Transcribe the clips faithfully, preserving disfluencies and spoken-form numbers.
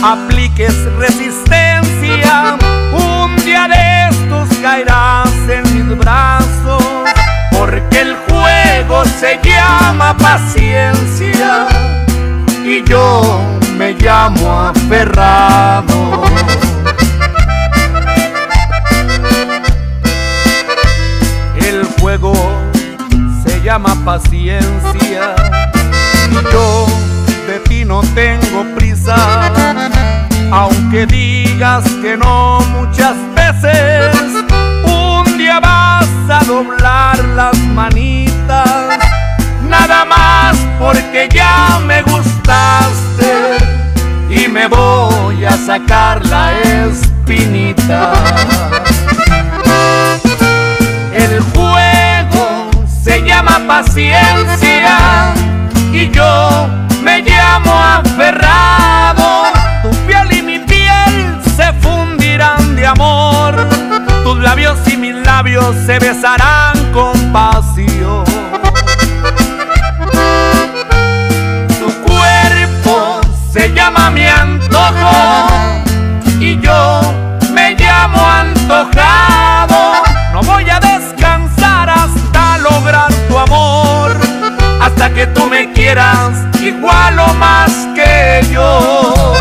apliques resistencia, un día de estos caerás en mis brazos, porque el juego se llama paciencia y yo me llamo aferrado. El juego se llama paciencia y yo de ti no tengo prisa, aunque digas que no muchas veces. Un día vas a doblar las manitas, nada más porque ya me gustaste y me voy a sacar la espinita. El juego se llama paciencia y yo me llamo aferrado. Tu piel y mi piel se fundirán de amor, tus labios y mis labios se besarán con pasión. Tu cuerpo se llama mi antojo y yo me llamo antojado. No voy a descansar hasta lograr tu amor, hasta que tú me quieras igual o más que yo.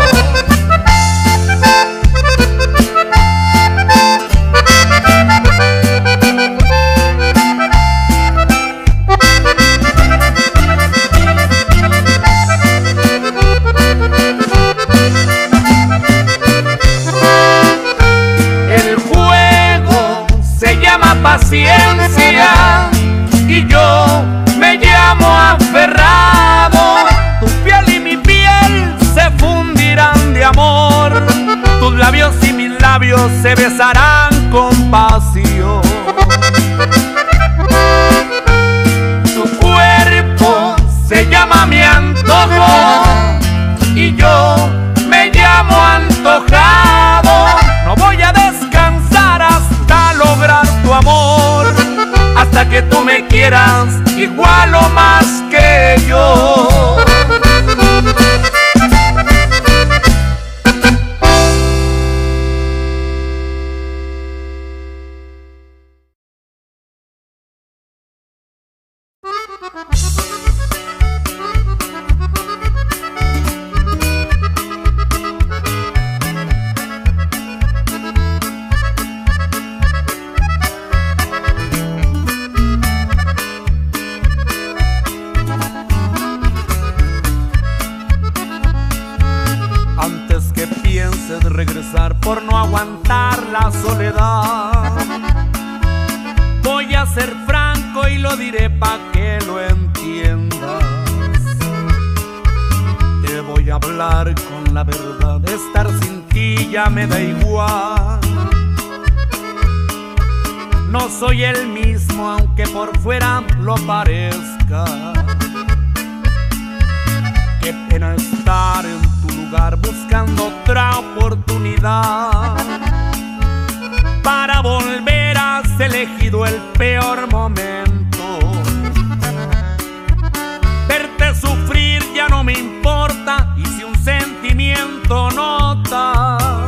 El juego se llama paciencia y yo me llamo aferrado. Tu piel y mi piel se fundirán de amor, tus labios y mis labios se besarán con pasión. Tu cuerpo se llama mi antojo y yo me llamo antojado. No voy a descansar hasta lograr tu amor, hasta que tú me quieras igual o más que yo. Regresar por no aguantar la soledad, voy a ser franco y lo diré pa' que lo entiendas. Te voy a hablar con la verdad, estar sin ti ya me da igual. No soy el mismo aunque por fuera lo parezca. Qué pena estar en tu lugar buscando otra oportunidad. Para volver has elegido el peor momento. Verte sufrir ya no me importa, y si un sentimiento notas,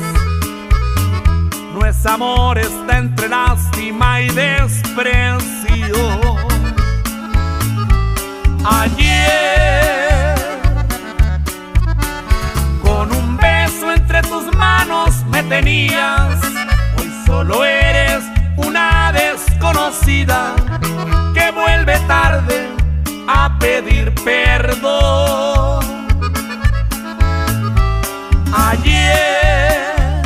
no es amor, está entre lástima y desprecio. Ayer con un beso entre tus manos me tenías, hoy solo eres una desconocida que vuelve tarde a pedir perdón. Ayer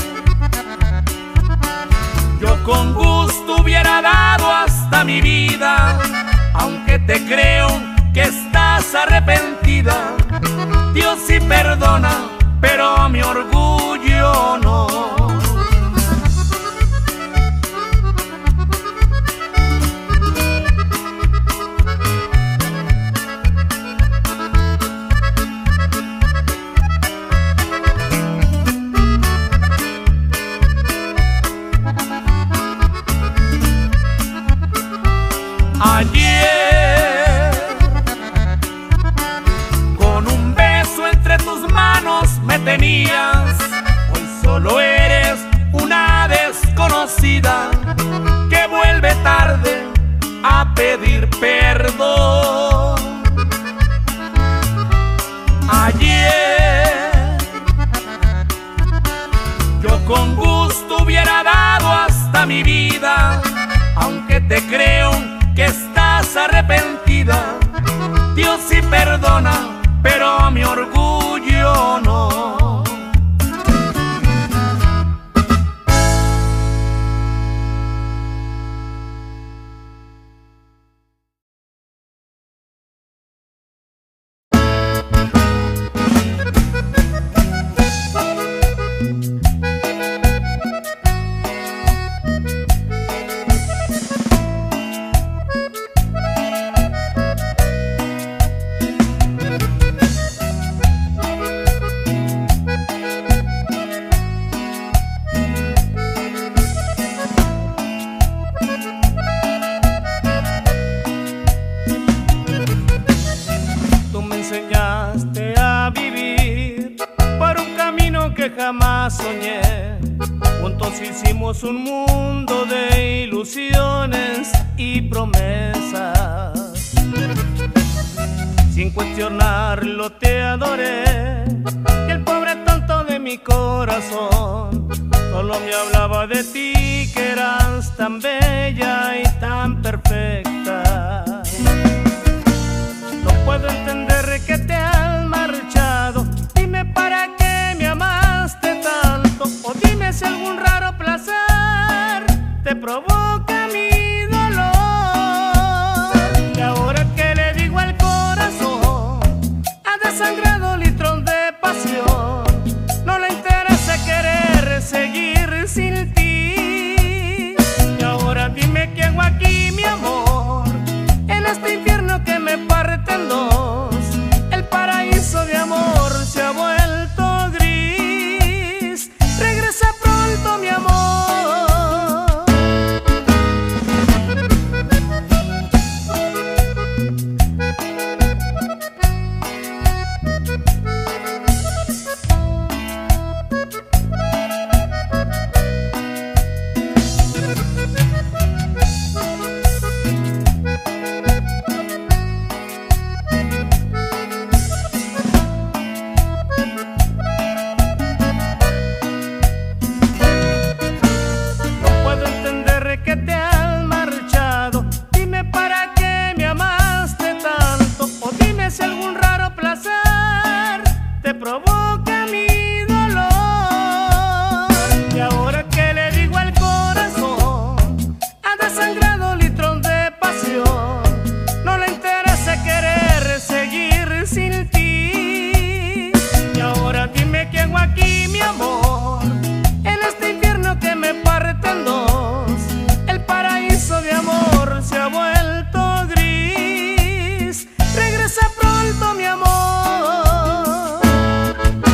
yo con gusto hubiera dado hasta mi vida, aunque te creo que estás arrepentida. Dios sí perdona, pero mi orgullo no. Ayer con un beso entre tus manos me tenías, mi vida, aunque te creo que estás arrepentida. Dios sí perdona, pero mi orgullo no. Jamás soñé, juntos hicimos un mundo de ilusiones y promesas. Sin cuestionarlo te adoré, y el pobre tonto de mi corazón solo me hablaba de ti, que eras tan bella y tan perfecta. No puedo entender que te has marchado, dime para qué me amaste tanto, o dime si algún raro placer te provoca mi dolor. Y ahora que le digo al corazón, ha desangrado litros de pasión, no le interesa querer seguir sin ti. Y ahora dime qué hago aquí, mi amor, en este infierno que me parte en dos. El paraíso de amor se ha vuelto gris. Regresa pronto, mi amor. Provoca mi dolor. Y ahora que le digo al corazón, ha desangrado litros de pasión, no le interesa querer seguir sin ti. Y ahora dime qué hago aquí, mi amor, en este infierno que me parte en dos. El paraíso de amor se ha vuelto gris. Regresa pronto, mi amor.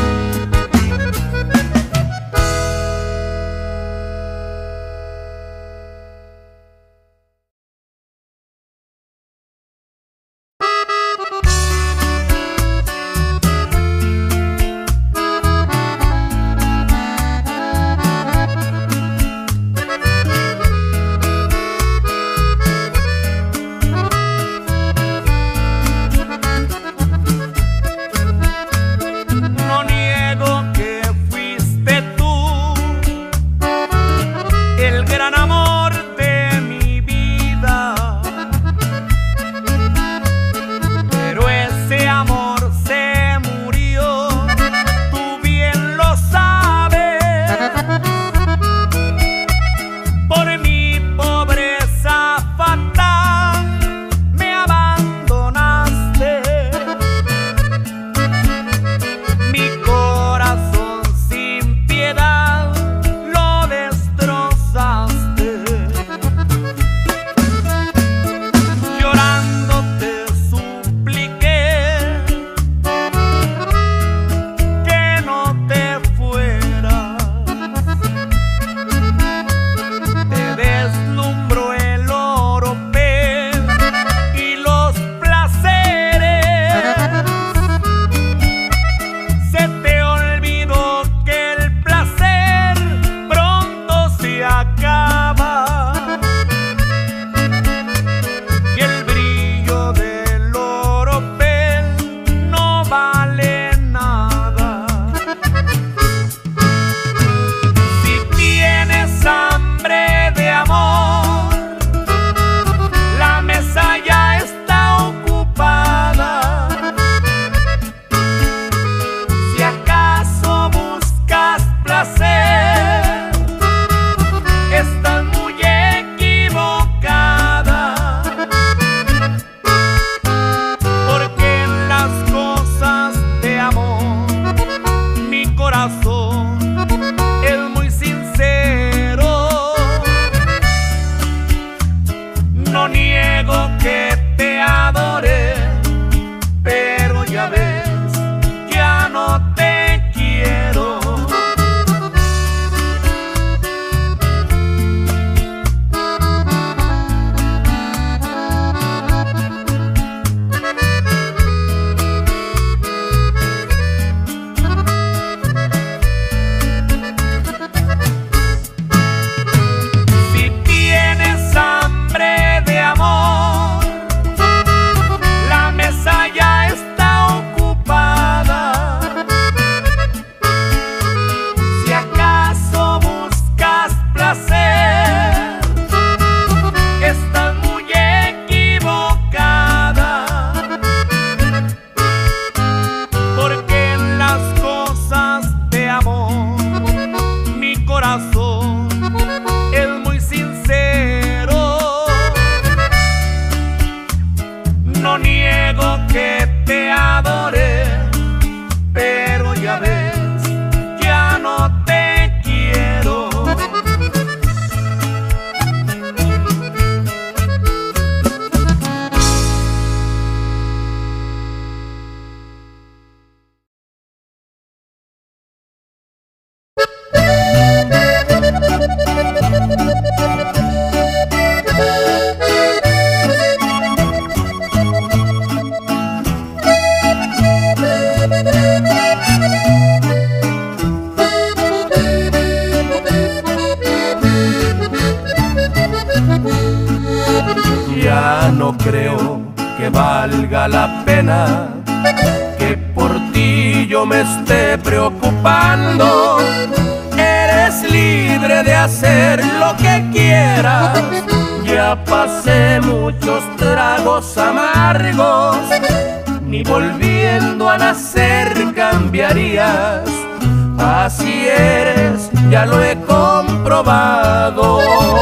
valga la pena que por ti yo me esté preocupando. Eres libre de hacer lo que quieras. Ya pasé muchos tragos amargos, ni volviendo a nacer cambiarías. Así eres, ya lo he comprobado.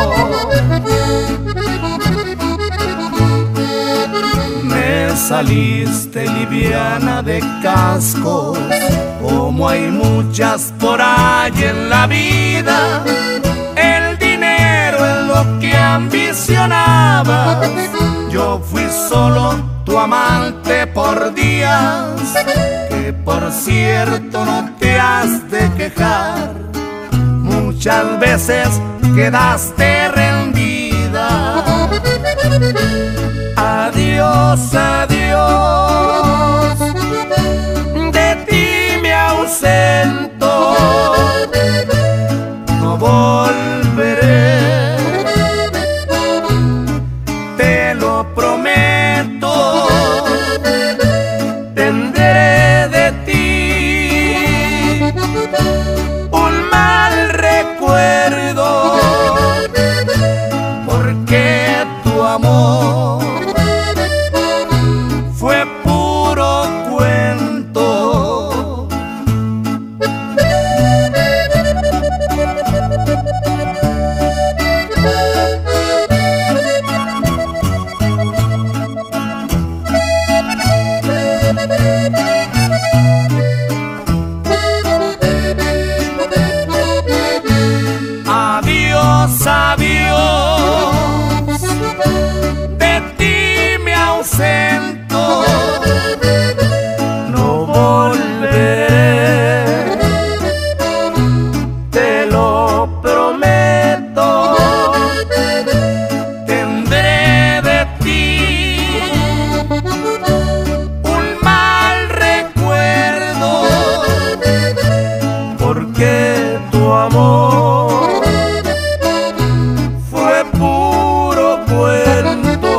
Me saliste liviana de cascos, como hay muchas por ahí en la vida. El dinero es lo que ambicionabas. Yo fui solo tu amante por días, que por cierto no te has de quejar. Muchas veces quedaste rendida. Adiós, adiós, de ti me ausento, no volveré, te lo prometo. Tendré de ti un mal recuerdo, porque tu amor fue puro cuento. Adiós, adiós, de ti me ausento, no volveré, te lo prometo. Tendré de ti un mal recuerdo, porque tu amor fue puro cuento.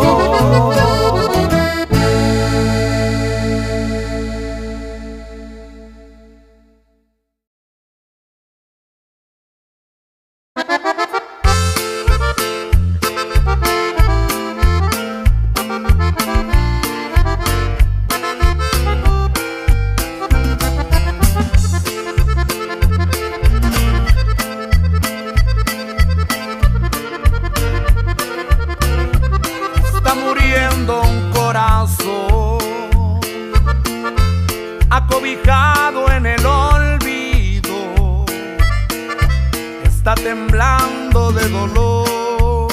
Está muriendo un corazón acobijado en el olvido. Está temblando de dolor,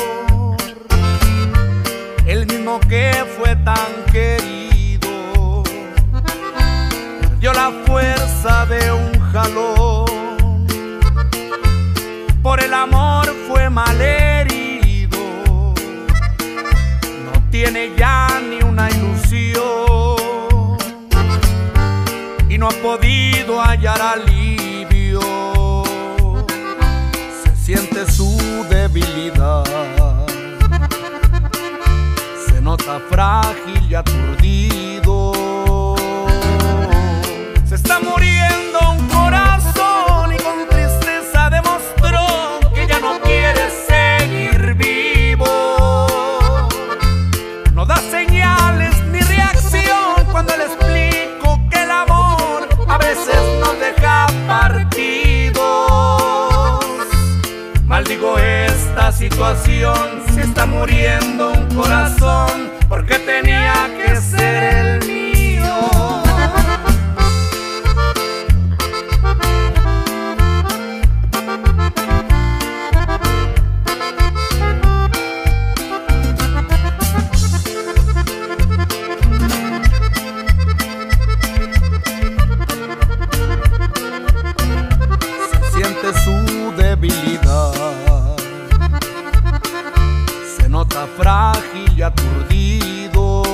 el mismo que fue tan querido. Perdió la fuerza de un jalón, por el amor fue malherido. No tiene ya ni una ilusión y no ha podido hallar alivio. Se siente su debilidad, se nota frágil y aturdido. Se está muriendo un corazón y con tristeza demostró que ya no quiere seguir vivo. No da señales ni reacción cuando le explico que el amor a veces nos deja partidos. Maldigo esta situación, si está muriendo un corazón, porque tenía que ser el mío. Su debilidad, se nota frágil y aturdido.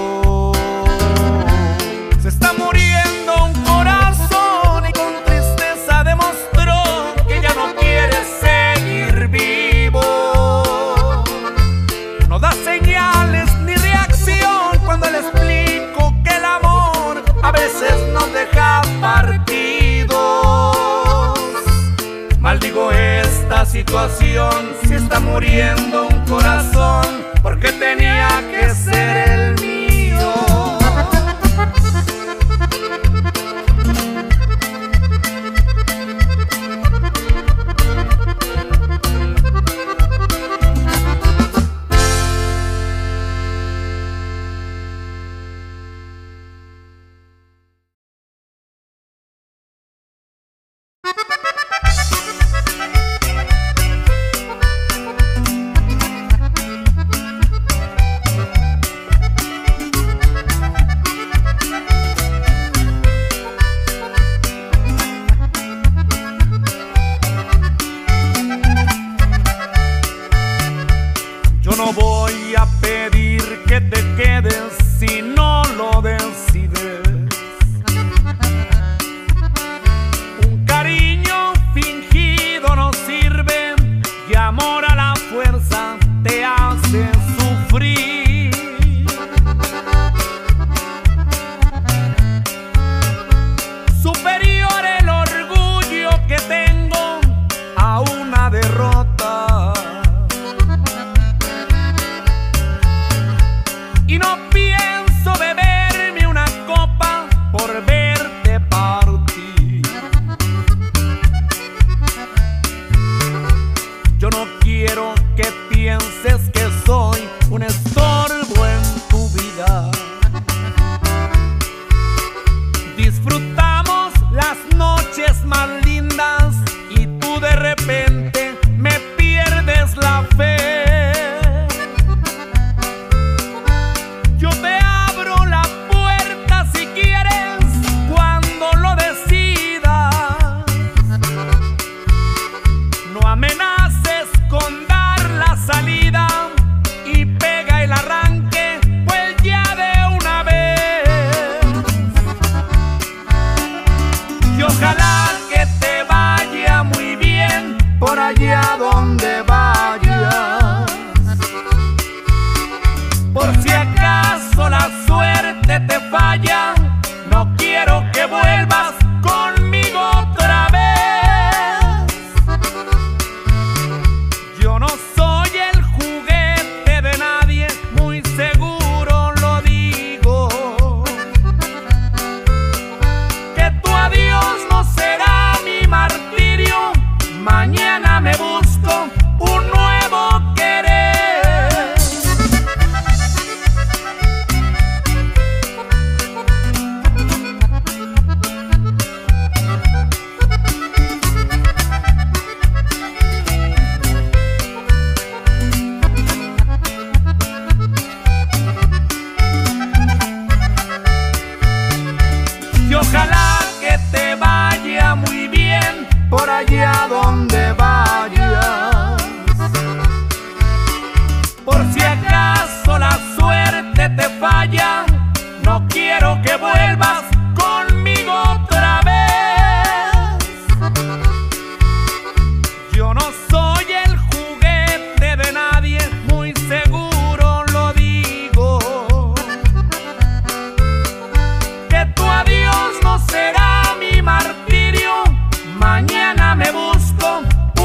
Se está muriendo un corazón y con tristeza demostró que ya no quiere seguir vivo. No da señales ni reacción cuando le explico situación, si está muriendo un corazón, porque tenía que ser el mío. No voy a pedir que te quedes si no lo decides. Un cariño fingido no sirve y amor a la fuerza te hace sufrir. Superior el orgullo que tengo a una derrota. Y no pienso beberme una copa por verte partir. Yo no quiero que pienses que soy un estorbo en tu vida. Disfrutamos las noches más lindas y tú de repente me pierdes la fe. Yo te abro la puerta si quieres cuando lo decidas. No amenaces con dar la salida y pega el arranque, pues ya de una vez. Y ojalá que te vaya muy bien por allá donde vayas. Por si acaso la suerte te falla, no quiero que vuelvas conmigo otra vez. Yo no soy el juguete de nadie, muy seguro lo digo. Que tu adiós no será mi martirio, mañana me busco un nuevo querer. Y ojalá que te vaya muy bien por allá donde vayas. Por si acaso la suerte te falla, no quiero que vuelvas conmigo otra vez. Yo no soy el juguete de nadie, muy seguro lo digo. Que tu adiós no será mi martirio, mañana me busco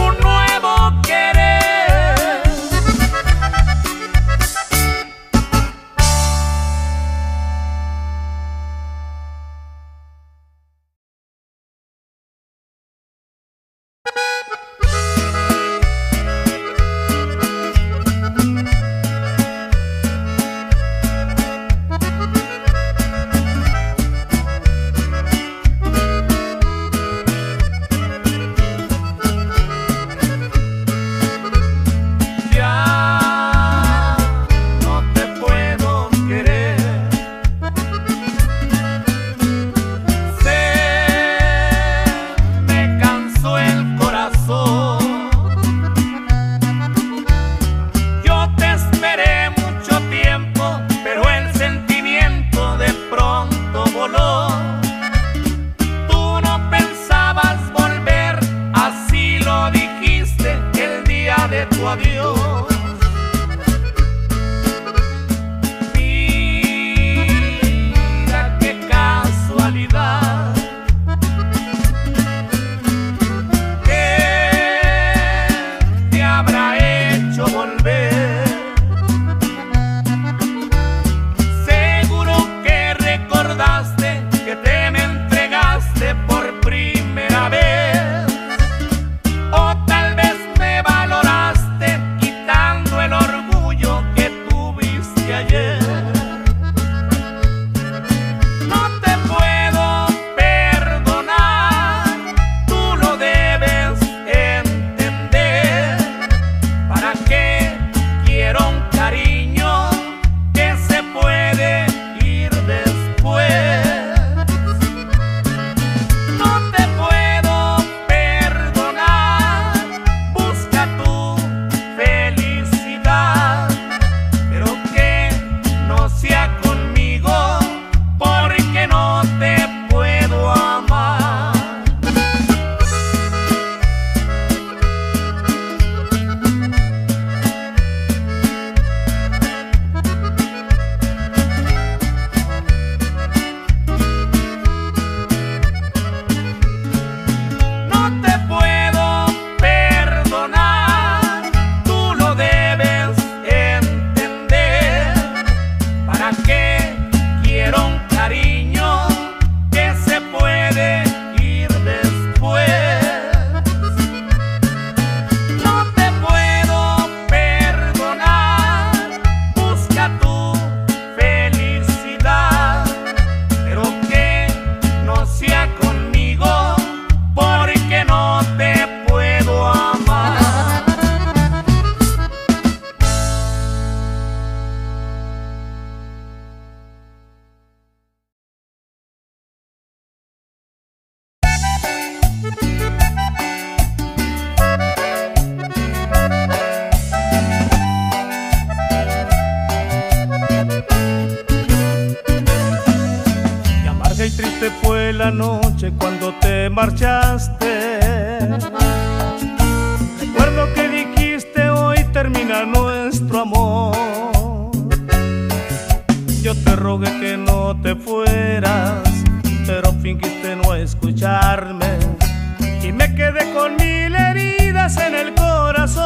la noche cuando te marchaste. Recuerdo que dijiste hoy termina nuestro amor. Yo te rogué que no te fueras, pero fingiste no escucharme y me quedé con mil heridas en el corazón.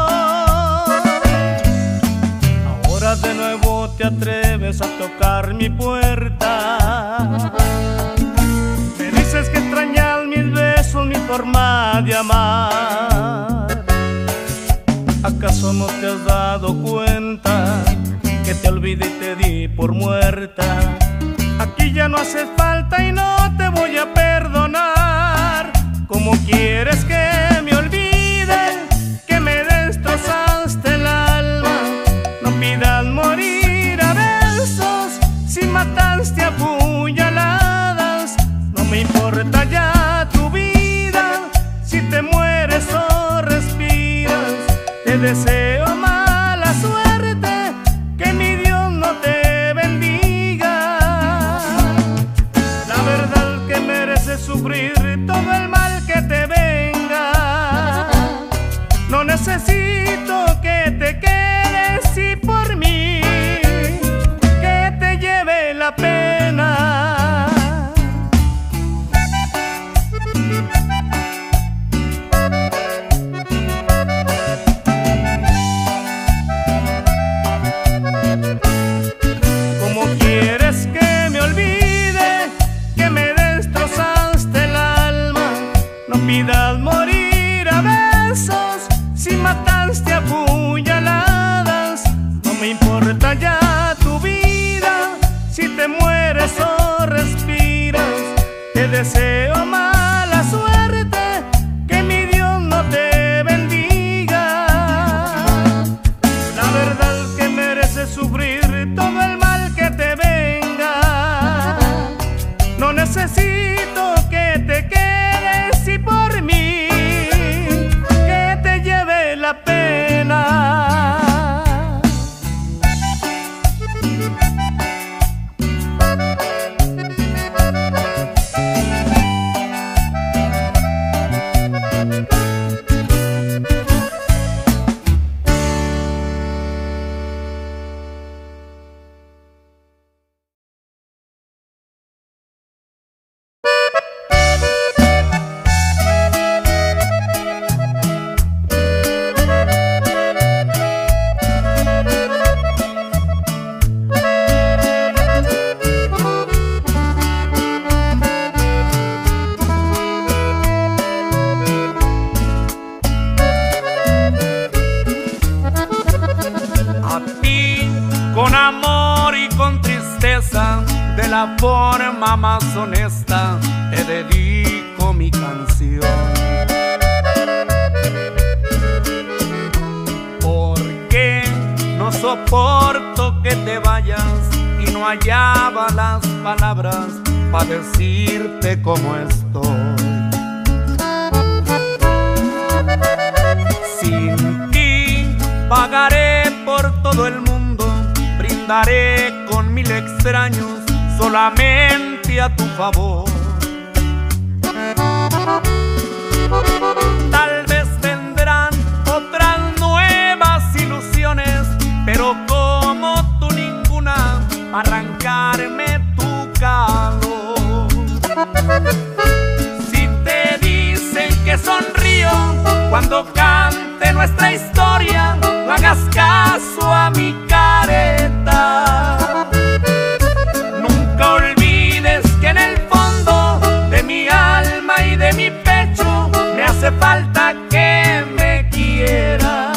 Ahora de nuevo te atreves a tocar mi puerta. Me dices que extrañas mis besos, mi forma de amar. ¿Acaso no te has dado cuenta que te olvidé y te di por muerta? Aquí ya no hace falta y no te voy a perdonar. ¿Cómo quieres que me olvide que me destrozaste el alma? No pidas morir a besos si mataste a puñaladas. No me importa ya tu vida, si te mueres o respiras. Te deseo mala suerte, que mi Dios no te bendiga. La verdad que mereces sufrir todo el mal que te venga. No necesito que te quedes y por mí que te lleve la pena. ¿Cómo quieres que me olvide que me destrozaste el alma? No pidas morir a besos si mataste a puñaladas. No me importa ya tu vida, si te mueres o respiras. Te deseo mala suerte, que mi Dios no te bendiga. La verdad que mereces sufrir todo el mal que te venga. No necesito que te quedes y por mí que te lleve la pena. De la forma más honesta te dedico mi canción, porque no soporto que te vayas y no hallaba las palabras para decirte cómo estoy. Sin ti pagaré por todo el mundo, brindaré con mil extraños solamente a tu favor. Tal vez vendrán otras nuevas ilusiones, pero como tú ninguna, arrancarme tu calor. Si te dicen que sonrío cuando cante nuestra historia, no hagas caso a mi careta. Nunca olvides que en el fondo de mi alma y de mi pecho me hace falta que me quieras.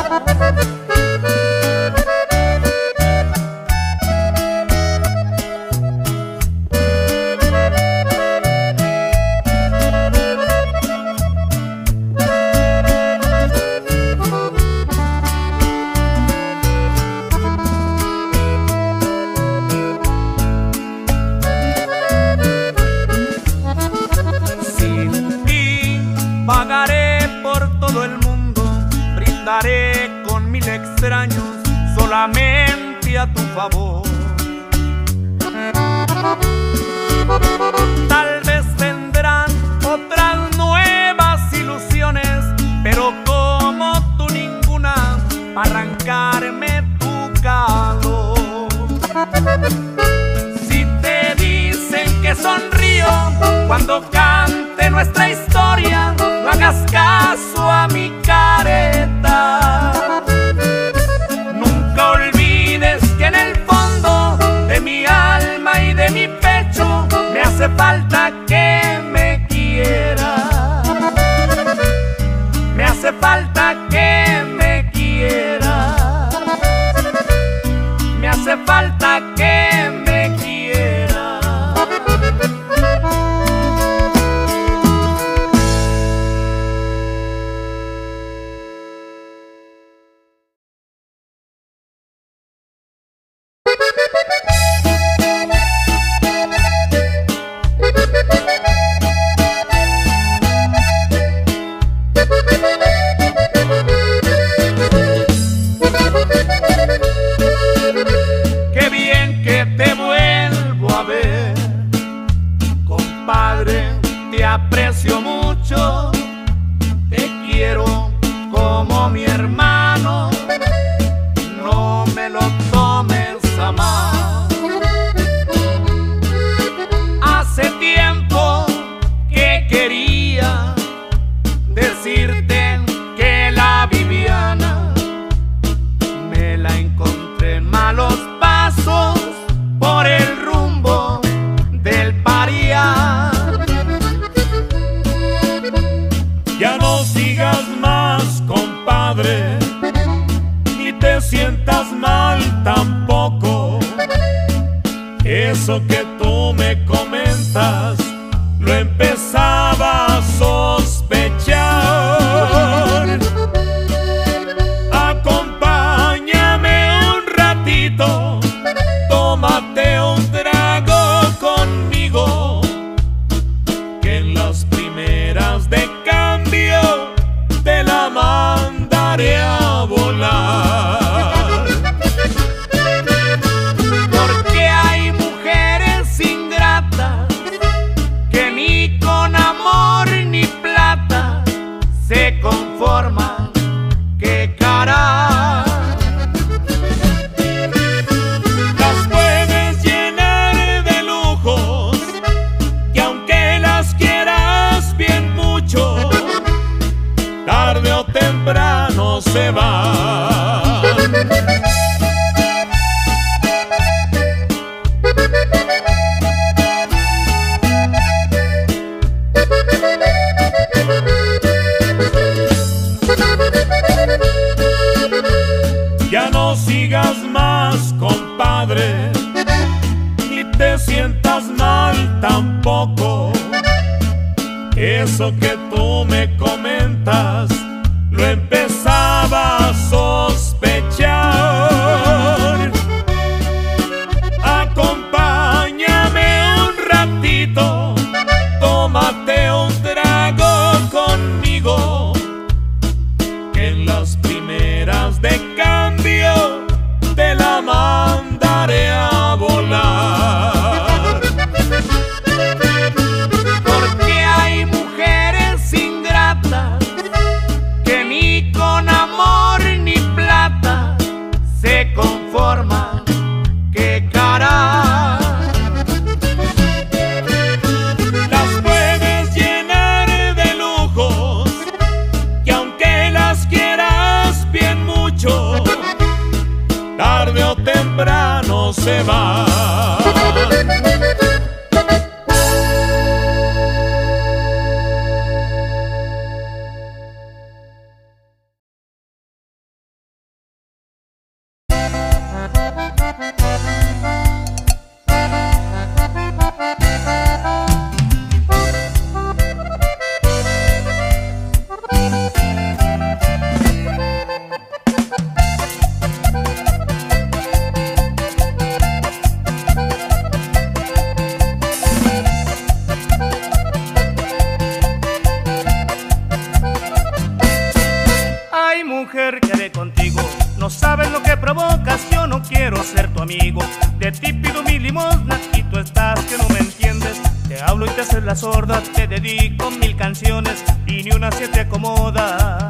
Daré con mil extraños solamente a tu favor. Tal vez otras nuevas ilusiones, pero como tú ninguna, para arrancarme tu calor. Si te dicen que sonrío cuando cante nuestra historia, no hagas caso a mi careta. Nunca olvides que en el fondo de mi alma y de mi pecho me hace falta que me quiera. Me hace falta que me quiera. Me hace falta que me quiera. Qué bien que te vuelvo a ver, compadre, te aprecio mucho, te quiero como mi hermano, no me lo tomes a mal. Hace tiempo que quería decirte que la Viviana me la encontré en malos pasos por el rumbo del Paria. Ya no sigas más, compadre, ni te sientas mal tampoco. Eso que tú me comentas lo empezaba a sospechar. Acompáñame un ratito, tómate un trago conmigo, que en las primeras de cambio te la mandaré a volar. Porque hay mujeres ingratas que ni con amor ni plata se conforman. ¡Qué cara! Las puedes llenar de lujos y aunque las quieras bien mucho, tarde o temprano se van. Ya no sigas más, compadre, ni te sientas mal tampoco. Eso que tú me comentas lo empezaba a sospechar. Acompáñame un ratito, tómate un trago conmigo, que en las primeras de cambio te la mandaré a volar. Porque hay mujeres ingratas que ni con amor ni plata se conforman. ¡Qué cara! Las puedes llenar de lujos y aunque las quieras bien mucho, tarde o temprano se van. la sorda, te dedico mil canciones y ni una se te acomoda.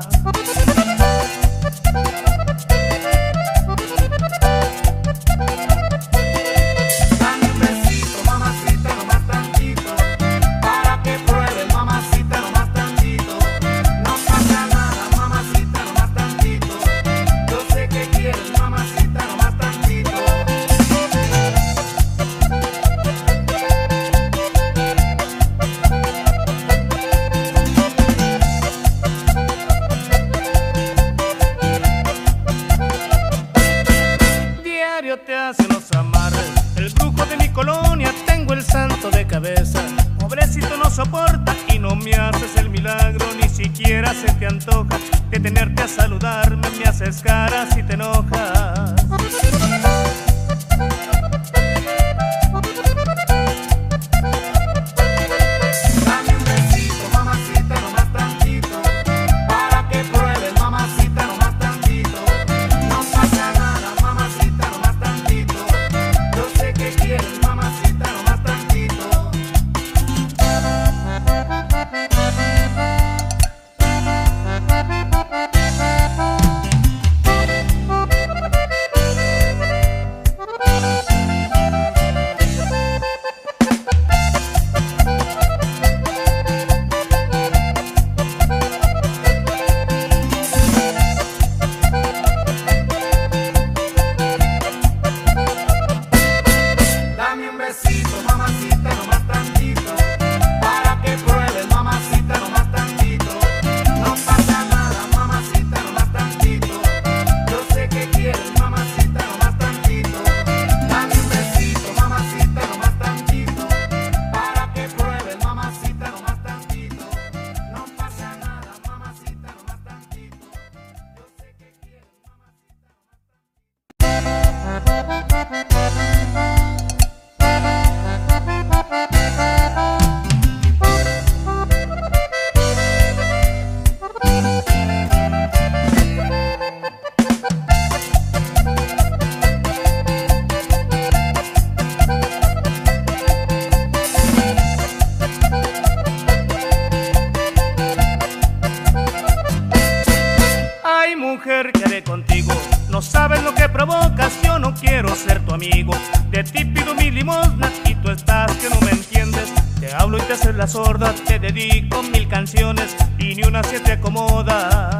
Te hacen los amarres, el brujo de mi colonia, tengo el santo de cabeza. Pobrecito no soporta y no me haces el milagro, ni siquiera se te antoja detenerte a saludarme, me haces caras y te enojas. Mujer, ¿qué haré contigo? No sabes lo que provocas, yo no quiero ser tu amigo. De ti pido mi limosna y tú estás que no me entiendes. Te hablo y te haces la sorda, te dedico mil canciones y ni una se te acomoda.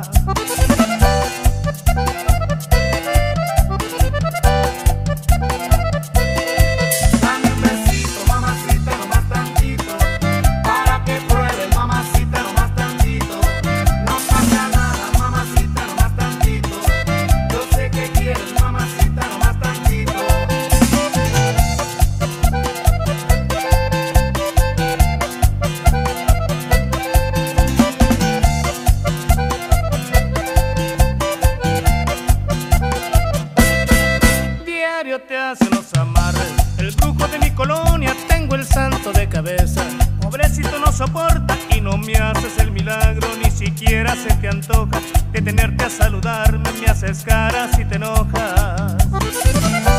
Te hacen los amarres, el brujo de mi colonia, tengo el santo de cabeza. Pobrecito no soporta y no me haces el milagro, ni siquiera se te antoja detenerte a saludarme, me haces caras y te enojas.